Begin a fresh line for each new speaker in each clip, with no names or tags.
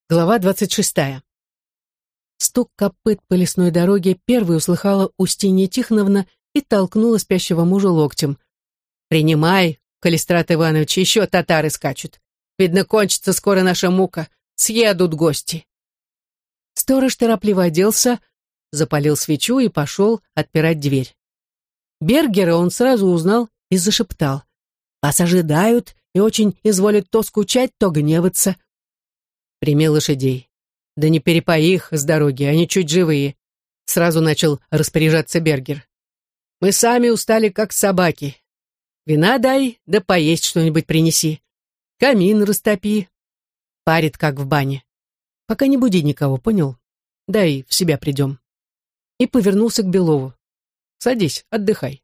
Глава 26. Стук копыт по лесной дороге первой услыхала Устинья Тихоновна и толкнула спящего мужа локтем. «Принимай, Калистрат Иванович, еще татары скачут. Видно, кончится скоро наша мука. Съедут гости». Сторож торопливо оделся, запалил свечу и пошел отпирать дверь. Бергера он сразу узнал и зашептал: «Вас ожидают и очень изволят то скучать, то гневаться». «Прими лошадей. Да не перепай их с дороги, они чуть живые», — сразу начал распоряжаться Бергер. «Мы сами устали, как собаки. Вина дай, да поесть что-нибудь принеси. Камин растопи. Парит, как в бане. Пока не буди никого, понял? Дай в себя придем». И повернулся к Белову. «Садись, отдыхай».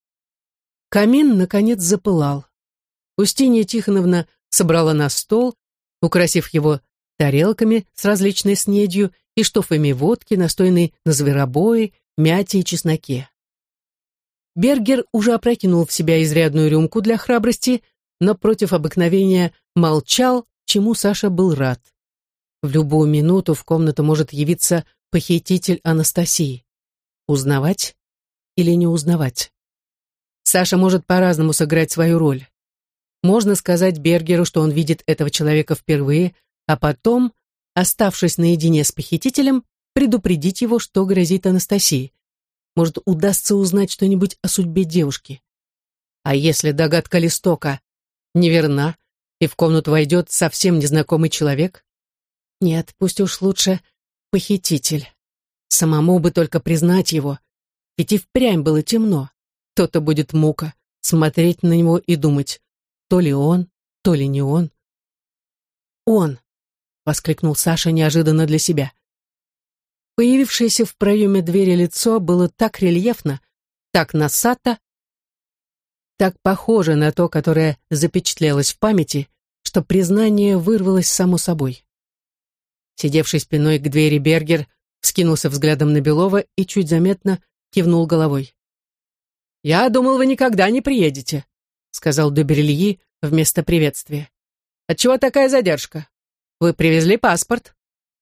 Камин, наконец, запылал. Устинья Тихоновна собрала на стол, украсив его тарелками с различной снедью и штофами водки, настойной на зверобое, мяте и чесноке. Бергер уже опрокинул в себя изрядную рюмку для храбрости, но против обыкновения молчал, чему Саша был рад. В любую минуту в комнату может явиться похититель Анастасии. Узнавать или не узнавать? Саша может по-разному сыграть свою роль. Можно сказать Бергеру, что он видит этого человека впервые, а потом, оставшись наедине с похитителем, предупредить его, что грозит Анастасии. Может, удастся узнать что-нибудь о судьбе девушки. А если догадка Листока неверна, и в комнату войдет совсем незнакомый человек? Нет, пусть уж лучше похититель. Самому бы только признать его, ведь и впрямь было темно. То-то будет мука, смотреть на него и думать, то ли он, то ли не он. «Он!» — воскликнул Саша неожиданно для себя. Появившееся в проеме двери лицо было так рельефно, так носато, так похоже на то, которое запечатлелось в памяти, что признание вырвалось само собой. Сидевший спиной к двери Бергер вскинулся взглядом на Белова и чуть заметно кивнул головой. «Я думал, вы никогда не приедете», — сказал де Берльи вместо приветствия. «Отчего такая задержка? Вы привезли паспорт?»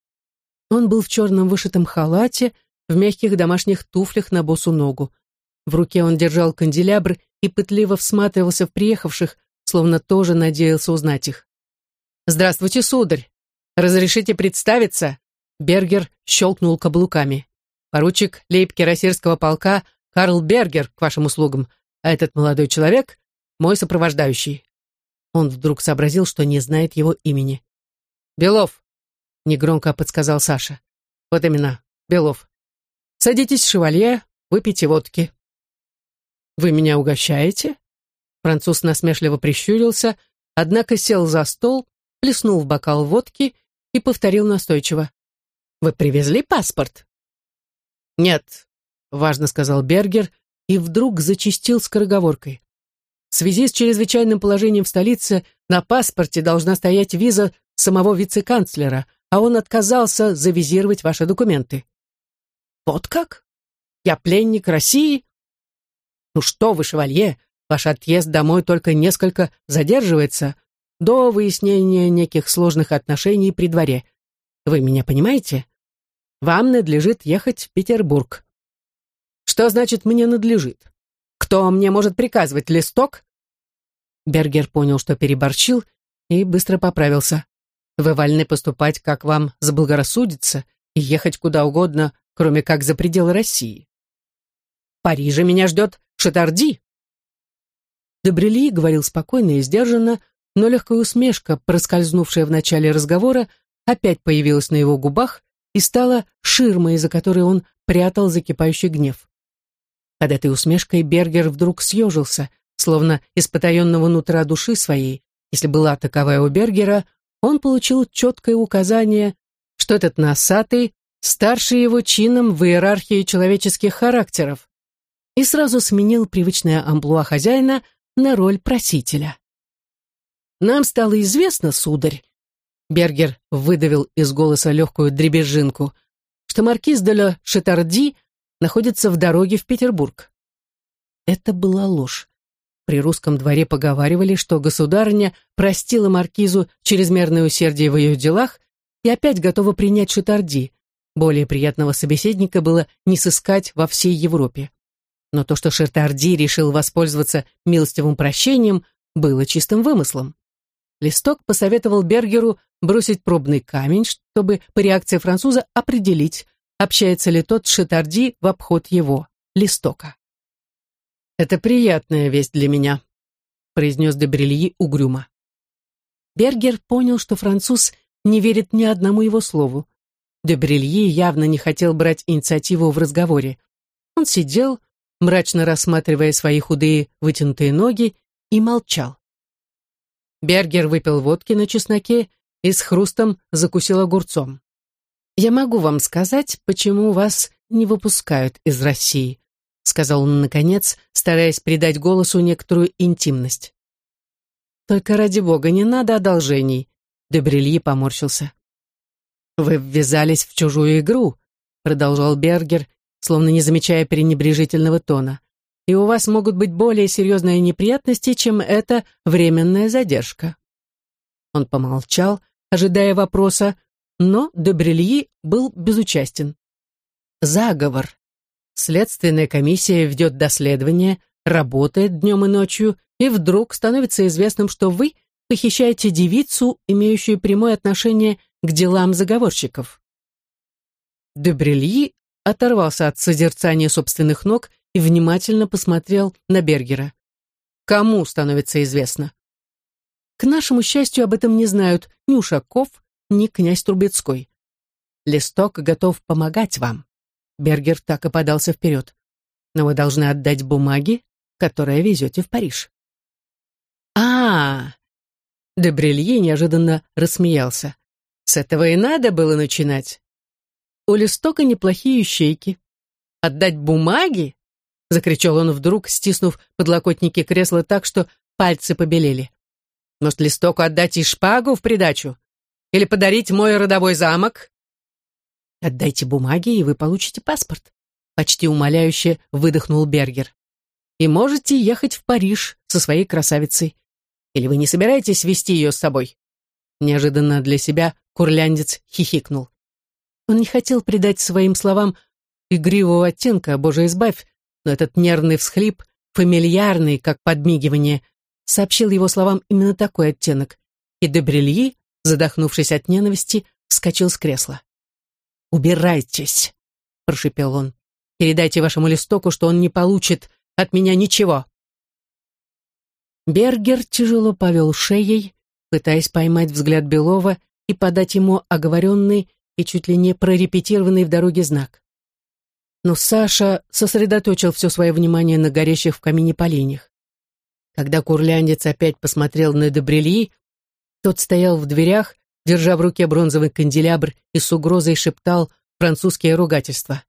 Он был в черном вышитом халате, в мягких домашних туфлях на босу ногу. В руке он держал канделябр и пытливо всматривался в приехавших, словно тоже надеялся узнать их. «Здравствуйте, сударь! Разрешите представиться?» Бергер щелкнул каблуками. «Поручик лейб-кирасирского полка Карл Бергер к вашим услугам, а этот молодой человек — мой сопровождающий». Он вдруг сообразил, что не знает его имени. «Белов», — негромко подсказал Саша. «Вот именно, Белов. Садитесь, шевалье, выпейте водки». «Вы меня угощаете?» Француз насмешливо прищурился, однако сел за стол, плеснул в бокал водки и повторил настойчиво. «Вы привезли паспорт?» «Нет», — важно сказал Бергер и вдруг зачастил скороговоркой. «В связи с чрезвычайным положением в столице на паспорте должна стоять виза самого вице-канцлера, а он отказался завизировать ваши документы». «Вот как? Я пленник России?» «Ну что вы, шевалье, ваш отъезд домой только несколько задерживается до выяснения неких сложных отношений при дворе. Вы меня понимаете? Вам надлежит ехать в Петербург». «Что значит «мне надлежит»? Кто мне может приказывать, Листок?» Бергер понял, что переборчил, и быстро поправился. «Вы вольны поступать, как вам заблагорассудится, и ехать куда угодно, кроме как за пределы России. В Париже меня ждет Шатарди». де Брильи говорил спокойно и сдержанно, но легкая усмешка, проскользнувшая в начале разговора, опять появилась на его губах и стала ширмой, за которой он прятал закипающий гнев. Под этой усмешкой Бергер вдруг съежился, словно из потаенного нутра души своей, если была таковая у Бергера, он получил четкое указание, что этот носатый старше его чином в иерархии человеческих характеров, и сразу сменил привычное амплуа хозяина на роль просителя. «Нам стало известно, сударь», — Бергер выдавил из голоса легкую дребезжинку, «что маркиз де ля Шатарди находится в дороге в Петербург». Это была ложь. При русском дворе поговаривали, что государыня простила маркизу чрезмерное усердие в ее делах и опять готова принять Шитарди. Более приятного собеседника было не сыскать во всей Европе. Но то, что Шитарди решил воспользоваться милостивым прощением, было чистым вымыслом. Листок посоветовал Бергеру бросить пробный камень, чтобы по реакции француза определить, общается ли тот с Шитарди в обход его, Листока. «Это приятная весть для меня», — произнес де Брильи угрюмо. Бергер понял, что француз не верит ни одному его слову. Де Брильи явно не хотел брать инициативу в разговоре. Он сидел, мрачно рассматривая свои худые вытянутые ноги, и молчал. Бергер выпил водки на чесноке и с хрустом закусил огурцом. «Я могу вам сказать, почему вас не выпускают из России», сказал он наконец, стараясь придать голосу некоторую интимность. «Только ради бога, не надо одолжений», де Брильи поморщился. «Вы ввязались в чужую игру», продолжал Бергер, словно не замечая пренебрежительного тона, «и у вас могут быть более серьезные неприятности, чем эта временная задержка». Он помолчал, ожидая вопроса, но де Брильи был безучастен. «Заговор. Следственная комиссия ведет доследование, работает днем и ночью, и вдруг становится известным, что вы похищаете девицу, имеющую прямое отношение к делам заговорщиков». Де Брильи оторвался от созерцания собственных ног и внимательно посмотрел на Бергера. «Кому становится известно?» «К нашему счастью, об этом не знают ни Ушаков, ни князь Трубецкой. Листок готов помогать вам». Бергер так и подался вперед. «Но вы должны отдать бумаги, которые везете в Париж». «А-а-а!» Де Брильи неожиданно рассмеялся. «С этого и надо было начинать. У Листока неплохие ищейки. Отдать бумаги?» — закричал он вдруг, стиснув подлокотники кресла так, что пальцы побелели. «Может, Листоку отдать и шпагу в придачу? Или подарить мой родовой замок?» «Отдайте бумаги, и вы получите паспорт», — почти умоляюще выдохнул Бергер. «И можете ехать в Париж со своей красавицей. Или вы не собираетесь везти ее с собой?» Неожиданно для себя курляндец хихикнул. Он не хотел придать своим словам игривого оттенка, боже избавь, но этот нервный всхлип, фамильярный, как подмигивание, сообщил его словам именно такой оттенок, и де Брильи, задохнувшись от ненависти, вскочил с кресла. «Убирайтесь!» — прошипел он. «Передайте вашему Листоку, что он не получит от меня ничего!» Бергер тяжело повел шеей, пытаясь поймать взгляд Белова и подать ему оговоренный и чуть ли не прорепетированный в дороге знак. Но Саша сосредоточил все свое внимание на горящих в камине поленьях. Когда курляндец опять посмотрел на де Брильи, тот стоял в дверях, держа в руке бронзовый канделябр и с угрозой шептал французские ругательства.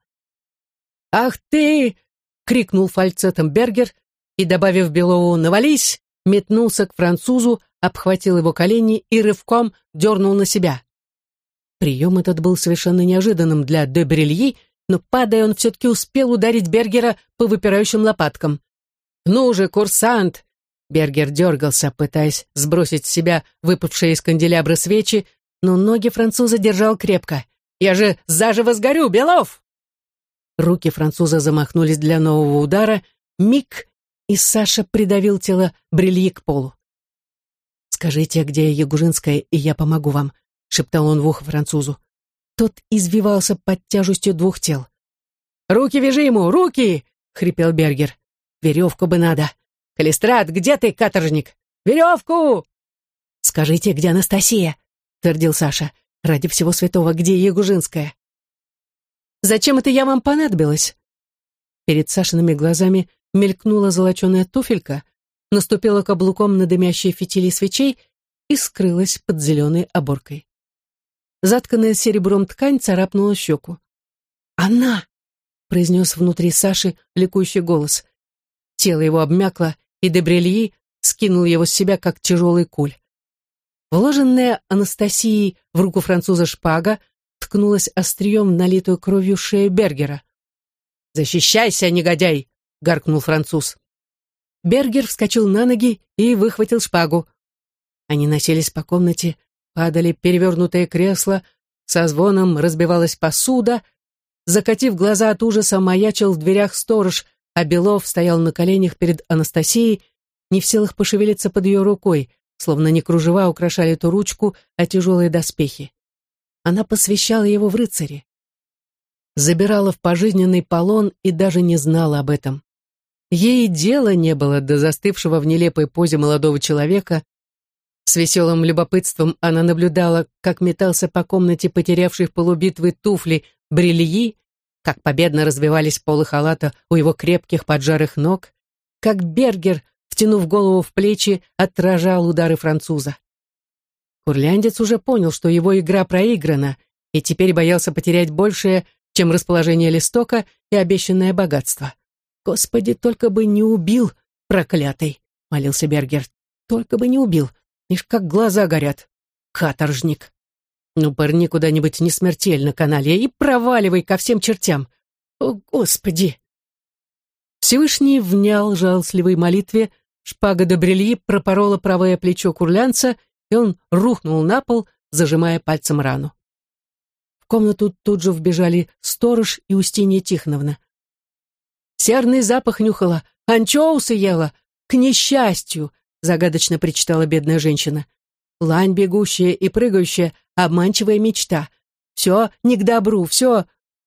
«Ах ты!» — крикнул фальцетом Бергер и, добавив Белову «навались», метнулся к французу, обхватил его колени и рывком дернул на себя. Прием этот был совершенно неожиданным для де Брильи, но, падая, он все-таки успел ударить Бергера по выпирающим лопаткам. «Ну же, курсант!» Бергер дергался, пытаясь сбросить с себя выпавшие из канделябра свечи, но ноги француза держал крепко. «Я же заживо сгорю, Белов!» Руки француза замахнулись для нового удара. Миг, и Саша придавил тело Брильи к полу. «Скажите, где Ягужинская, и я помогу вам», — шептал он в ухо французу. Тот извивался под тяжестью двух тел. «Руки вяжи ему, руки!» — хрипел Бергер. «Веревку бы надо. Калистрат, где ты, каторжник? Веревку!» «Скажите, где Анастасия?» — твердил Саша. «Ради всего святого, где Ягужинская?» «Зачем это я вам понадобилась?» Перед Сашиными глазами мелькнула золоченая туфелька, наступила каблуком на дымящие фитили свечей и скрылась под зеленой оборкой. Затканная серебром ткань царапнула щеку. «Она!» — произнес внутри Саши ликующий голос. Тело его обмякло, и де Брильи скинул его с себя, как тяжелый куль. Вложенная Анастасией в руку француза шпага ткнулась острием в налитую кровью шею Бергера. «Защищайся, негодяй!» — гаркнул француз. Бергер вскочил на ноги и выхватил шпагу. Они носились по комнате, падали перевернутое кресло, со звоном разбивалась посуда. Закатив глаза от ужаса, маячил в дверях сторож, а Белов стоял на коленях перед Анастасией, не в силах пошевелиться под ее рукой, словно не кружева украшали эту ручку, а тяжелые доспехи. Она посвящала его в рыцари. Забирала в пожизненный полон и даже не знала об этом. Ей дела не было до застывшего в нелепой позе молодого человека. С веселым любопытством она наблюдала, как метался по комнате потерявший в полубитвы туфли Брильи, как победно развивались полы халата у его крепких поджарых ног, как Бергер, втянув голову в плечи, отражал удары француза. Курляндец уже понял, что его игра проиграна, и теперь боялся потерять большее, чем расположение Листока и обещанное богатство. «Господи, только бы не убил, проклятый!» — молился Бергер. «Только бы не убил! Ишь, как глаза горят! Каторжник! Ну, пырни куда-нибудь не смертельно, каналья, и проваливай ко всем чертям! О, Господи!» Всевышний внял жалостливой молитве, шпага де Брильи пропорола правое плечо курлянца, и он рухнул на пол, зажимая пальцем рану. В комнату тут же вбежали сторож и Устинья Тихоновна. «Серный запах нюхала, анчоусы ела, к несчастью!» загадочно причитала бедная женщина. «Лань бегущая и прыгающая, обманчивая мечта. Все не к добру, все...»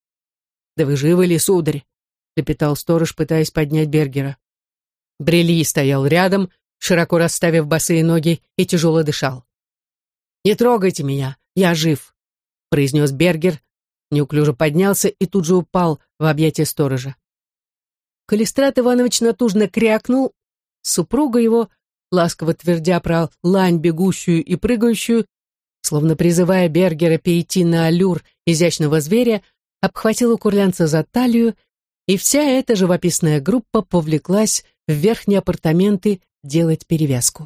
«Да вы живы ли, сударь?» — лепетал сторож, пытаясь поднять Бергера. Брильи стоял рядом, широко расставив босые ноги, и тяжело дышал. «Не трогайте меня, я жив», — произнес Бергер, неуклюже поднялся и тут же упал в объятия сторожа. Калистрат Иванович натужно крякнул, супруга его, ласково твердя про лань бегущую и прыгающую, словно призывая Бергера перейти на аллюр изящного зверя, обхватила курлянца за талию, и вся эта живописная группа повлеклась в верхние апартаменты делать перевязку.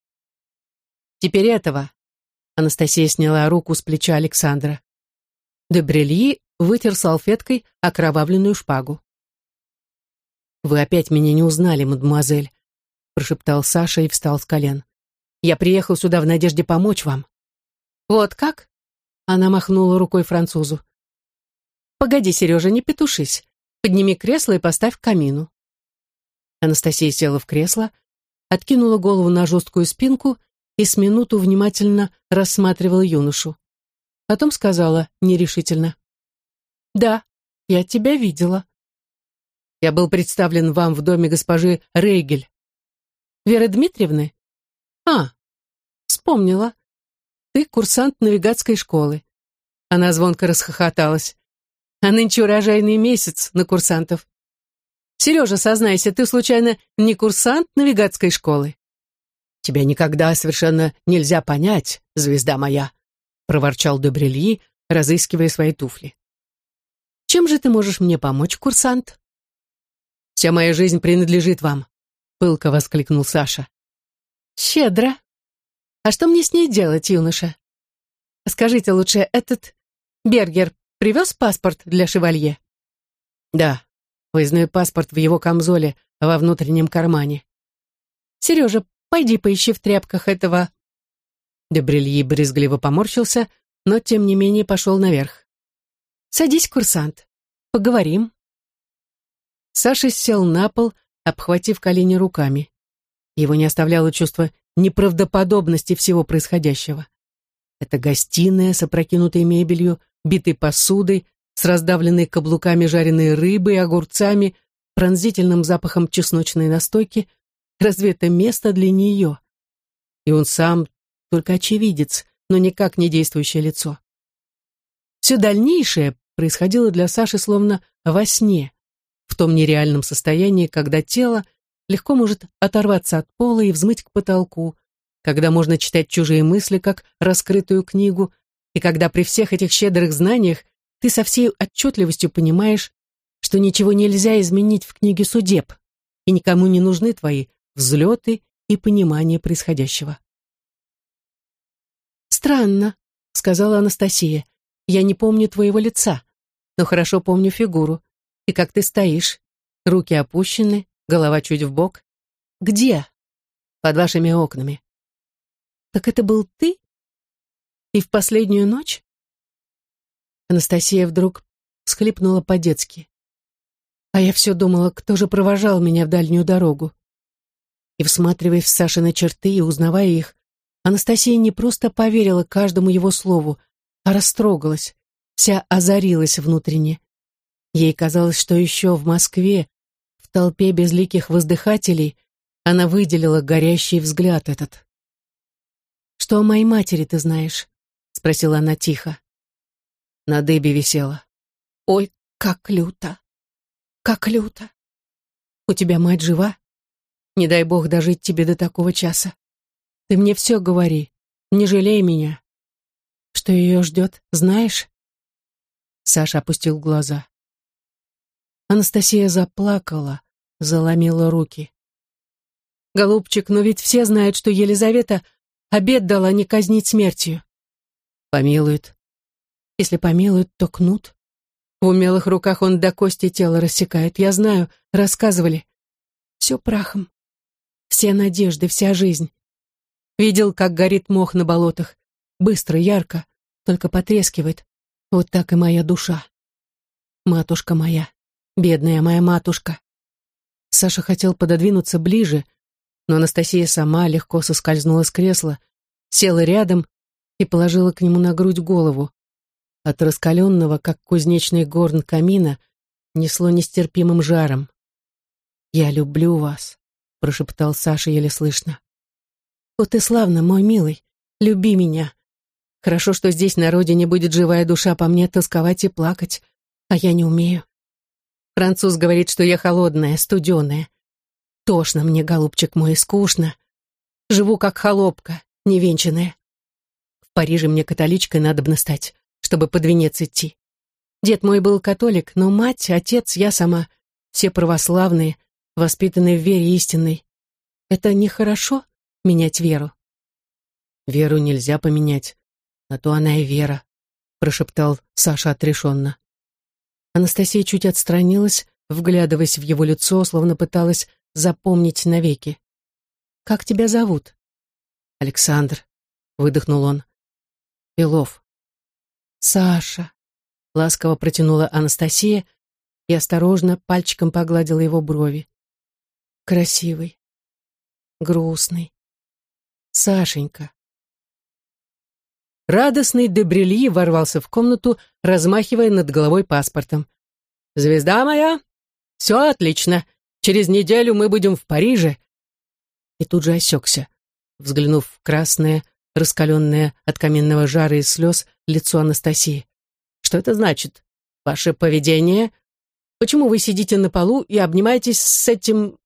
«Теперь этого», — Анастасия сняла руку с плеча Александра. Де Брильи вытер салфеткой окровавленную шпагу. «Вы опять меня не узнали, мадемуазель», — прошептал Саша и встал с колен. «Я приехал сюда в надежде помочь вам». «Вот как?» — она махнула рукой французу. «Погоди, Сережа, не петушись. Подними кресло и поставь к камину». Анастасия села в кресло, откинула голову на жесткую спинку и с минуту внимательно рассматривала юношу. Потом сказала нерешительно: «Да, я тебя видела. Я был представлен вам в доме госпожи Рейгель». «Веры Дмитриевны? А, вспомнила. Ты курсант навигатской школы». Она звонко расхохоталась. «А нынче урожайный месяц на курсантов. Сережа, сознайся, ты случайно не курсант навигатской школы?» «Тебя никогда совершенно нельзя понять, звезда моя», проворчал де Брильи, разыскивая свои туфли. «Чем же ты можешь мне помочь, курсант?» «Вся моя жизнь принадлежит вам», пылко воскликнул Саша. «Щедро. А что мне с ней делать, юноша? Скажите лучше, этот Бергер привез паспорт для шевалье?» «Да, выездной паспорт в его камзоле во внутреннем кармане». «Сережа, пойди поищи в тряпках этого...» Де Брильи брезгливо поморщился, но тем не менее пошел наверх. «Садись, курсант, поговорим». Саша сел на пол, обхватив колени руками. Его не оставляло чувство неправдоподобности всего происходящего. Это гостиная с опрокинутой мебелью, битой посудой, с раздавленной каблуками жареной рыбой, огурцами, пронзительным запахом чесночной настойки. Разве это место для нее? И он сам только очевидец, но никак не действующее лицо. Все дальнейшее происходило для Саши словно во сне, в том нереальном состоянии, когда тело легко может оторваться от пола и взмыть к потолку, когда можно читать чужие мысли, как раскрытую книгу, и когда при всех этих щедрых знаниях ты со всей отчетливостью понимаешь, что ничего нельзя изменить в книге судеб, и никому не нужны твои взлеты и понимание происходящего. «Странно», — сказала Анастасия, — «я не помню твоего лица, но хорошо помню фигуру, и как ты стоишь, руки опущены, голова чуть вбок. Где?» «Под вашими окнами». «Так это был ты? И в последнюю ночь?» Анастасия вдруг всхлипнула по-детски. А я все думала, кто же провожал меня в дальнюю дорогу. И, всматриваясь в Сашины черты и узнавая их, Анастасия не просто поверила каждому его слову, а растрогалась, вся озарилась внутренне. Ей казалось, что еще в Москве, в толпе безликих воздыхателей, она выделила горящий взгляд этот. «Что о моей матери ты знаешь?» — спросила она тихо. На дыбе висела. «Ой, как люто! Как люто! У тебя мать жива? Не дай бог дожить тебе до такого часа. Ты мне все говори, не жалей меня. Что ее ждет, знаешь?» Саша опустил глаза. Анастасия заплакала, заломила руки. «Голубчик, но ведь все знают, что Елизавета обет дала не казнить смертью». «Помилует. Если помилует, то кнут. В умелых руках он до кости тело рассекает. Я знаю, рассказывали. Все прахом. Все надежды, вся жизнь. Видел, как горит мох на болотах. Быстро, ярко, только потрескивает. Вот так и моя душа. Матушка моя, бедная моя матушка». Саша хотел пододвинуться ближе, но Анастасия сама легко соскользнула с кресла, села рядом и положила к нему на грудь голову. От раскаленного, как кузнечный горн камина, несло нестерпимым жаром. «Я люблю вас», — прошептал Саша еле слышно. «Вот и славно, мой милый, люби меня. Хорошо, что здесь на родине будет живая душа по мне тосковать и плакать, а я не умею. Француз говорит, что я холодная, студеная. Тошно мне, голубчик мой, скучно. Живу как холопка, невенчанная. В Париже мне католичкой надобно стать, чтобы под венец идти. Дед мой был католик, но мать, отец, я сама, все православные, воспитанные в вере истинной. Это нехорошо — менять веру?» «Веру нельзя поменять, а то она и вера», — прошептал Саша отрешенно. Анастасия чуть отстранилась, вглядываясь в его лицо, словно пыталась запомнить навеки. «Как тебя зовут?» «Александр», — выдохнул он. «Белов». «Саша», — ласково протянула Анастасия и осторожно пальчиком погладила его брови. «Красивый, грустный. Сашенька». Радостный де Брильи ворвался в комнату, размахивая над головой паспортом. «Звезда моя! Все отлично! Через неделю мы будем в Париже!» И тут же осекся, взглянув в красное, раскаленное от каменного жара и слез лицо Анастасии. «Что это значит? Ваше поведение? Почему вы сидите на полу и обнимаетесь с этим...»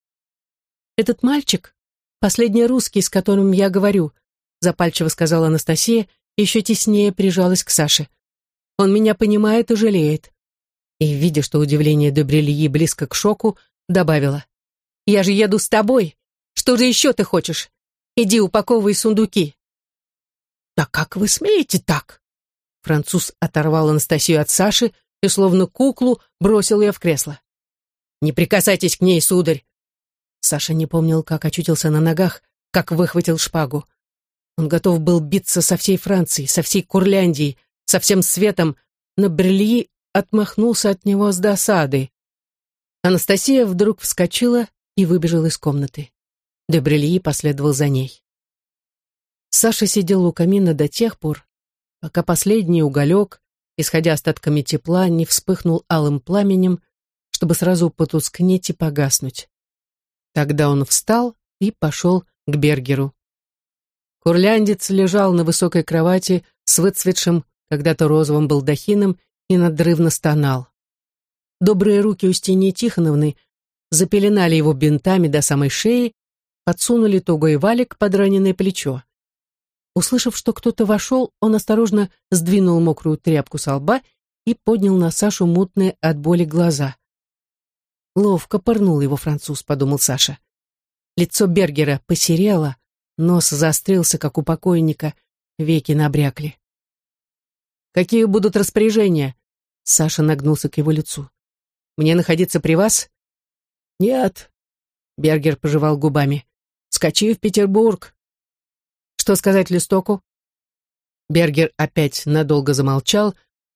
«Этот мальчик — последний русский, с которым я говорю», запальчиво сказала Анастасия и еще теснее прижалась к Саше. «Он меня понимает и жалеет». И, видя, что удивление де Брильи близко к шоку, добавила: «Я же еду с тобой. Что же еще ты хочешь? Иди упаковывай сундуки». «Да как вы смеете так?» Француз оторвал Анастасию от Саши и, словно куклу, бросил ее в кресло. «Не прикасайтесь к ней, сударь!» Саша не помнил, как очутился на ногах, как выхватил шпагу. Он готов был биться со всей Францией, со всей Курляндией, со всем светом, но Брильи отмахнулся от него с досадой. Анастасия вдруг вскочила и выбежала из комнаты. Де Брильи последовал за ней. Саша сидел у камина до тех пор, пока последний уголек, исходя остатками тепла, не вспыхнул алым пламенем, чтобы сразу потускнеть и погаснуть. Тогда он встал и пошел к Бергеру. Курляндец лежал на высокой кровати с выцветшим, когда-то розовым балдахином и надрывно стонал. Добрые руки Устиньи Тихоновны запеленали его бинтами до самой шеи, подсунули тугой валик под раненое плечо. Услышав, что кто-то вошел, он осторожно сдвинул мокрую тряпку со лба и поднял на Сашу мутные от боли глаза. «Ловко пырнул его француз», — подумал Саша. Лицо Бергера посерело, нос заострился, как у покойника, веки набрякли. «Какие будут распоряжения?» Саша нагнулся к его лицу. «Мне находиться при вас?» «Нет», — Бергер пожевал губами. «Скачи в Петербург». «Что сказать Листоку?» Бергер опять надолго замолчал,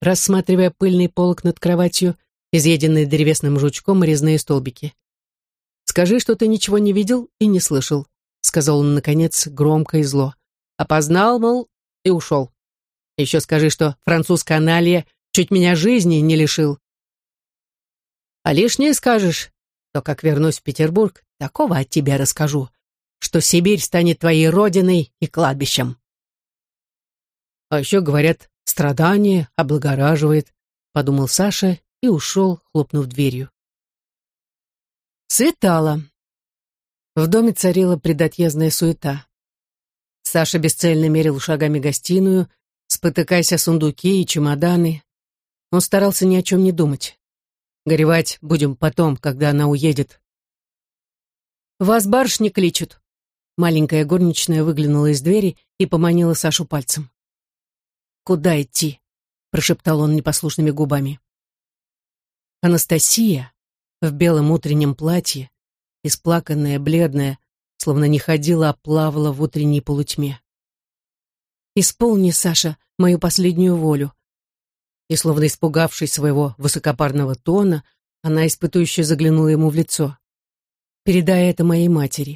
рассматривая пыльный полог над кроватью, изъеденный древесным жучком и резные столбики. «Скажи, что ты ничего не видел и не слышал», — сказал он, наконец, громко и зло. «Опознал, мол, и ушел. Еще скажи, что французская Аналия чуть меня жизни не лишил. А лишнее скажешь, то, как вернусь в Петербург, такого от тебя расскажу, что Сибирь станет твоей родиной и кладбищем». «А еще, говорят, страдание облагораживает», — подумал Саша и ушел, хлопнув дверью. Светало. В доме царила предотъездная суета. Саша бесцельно мерил шагами гостиную, спотыкаясь о сундуки и чемоданы. Он старался ни о чем не думать. Горевать будем потом, когда она уедет. «Вас барышни кличут». Маленькая горничная выглянула из двери и поманила Сашу пальцем. «Куда идти?» — прошептал он непослушными губами. Анастасия в белом утреннем платье, исплаканная, бледная, словно не ходила, а плавала в утренней полутьме. «Исполни, Саша, мою последнюю волю». И, словно испугавшись своего высокопарного тона, она испытующе заглянула ему в лицо. «Передай это моей матери».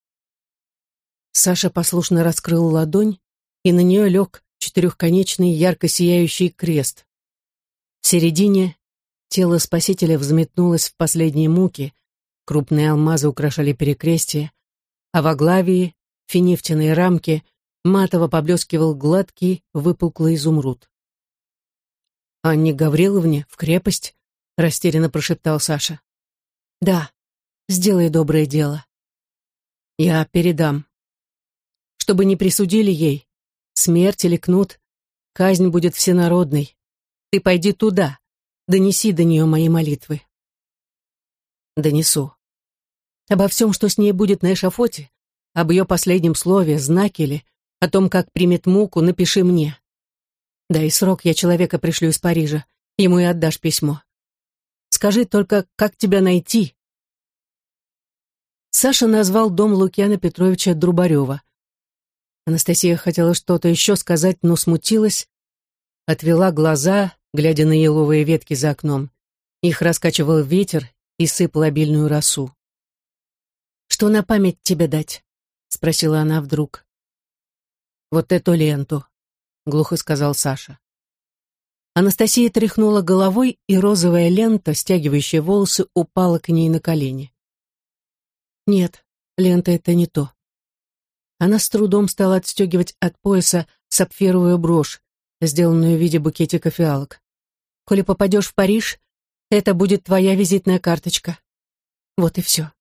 Саша послушно раскрыл ладонь, и на нее лег четырехконечный ярко сияющий крест. В середине тело Спасителя взметнулось в последние муки, крупные алмазы украшали перекрестие, а во главе в финифтиной рамке матово поблескивал гладкий выпуклый изумруд. «Анне Гавриловне в крепость?» — растерянно прошептал Саша. «Да, сделай доброе дело. Я передам. Чтобы не присудили ей, смерть или кнут, казнь будет всенародной. Ты пойди туда, донеси до нее мои молитвы». «Донесу. Обо всем, что с ней будет на эшафоте, об ее последнем слове, знаке ли, о том, как примет муку, напиши мне. Да и срок я человека пришлю из Парижа, ему и отдашь письмо. Скажи только, как тебя найти?» Саша назвал дом Лукьяна Петровича Друбарева. Анастасия хотела что-то еще сказать, но смутилась, отвела глаза, глядя на еловые ветки за окном. Их раскачивал ветер и сыпал обильную росу. «Что на память тебе дать?» — спросила она вдруг. «Вот эту ленту», — глухо сказал Саша. Анастасия тряхнула головой, и розовая лента, стягивающая волосы, упала к ней на колени. «Нет, лента — это не то». Она с трудом стала отстегивать от пояса сапфировую брошь, сделанную в виде букетика фиалок. «Коли попадешь в Париж, это будет твоя визитная карточка. Вот и все».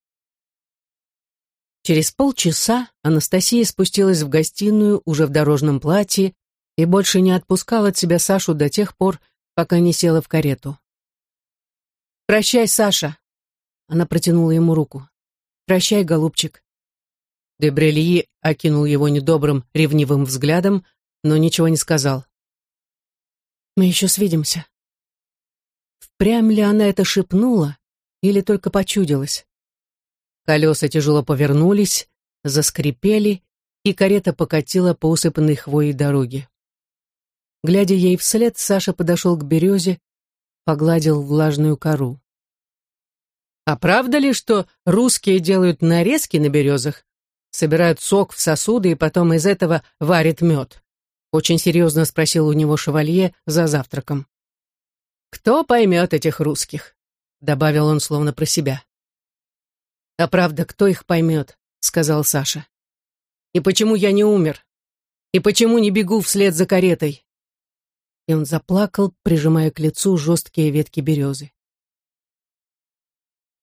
Через полчаса Анастасия спустилась в гостиную уже в дорожном платье и больше не отпускала от себя Сашу до тех пор, пока не села в карету. «Прощай, Саша!» Она протянула ему руку. «Прощай, голубчик». Де Брельи окинул его недобрым, ревнивым взглядом, но ничего не сказал. «Мы еще свидимся». Впрямь ли она это шепнула или только почудилась? Колеса тяжело повернулись, заскрипели, и карета покатила по усыпанной хвоей дороге. Глядя ей вслед, Саша подошел к березе, погладил влажную кору. «А правда ли, что русские делают нарезки на березах, собирают сок в сосуды и потом из этого варят мед?» Очень серьезно спросил у него шевалье за завтраком. «Кто поймет этих русских?» — добавил он словно про себя. «А правда, кто их поймет?» — сказал Саша. «И почему я не умер? И почему не бегу вслед за каретой?» И он заплакал, прижимая к лицу жесткие ветки березы.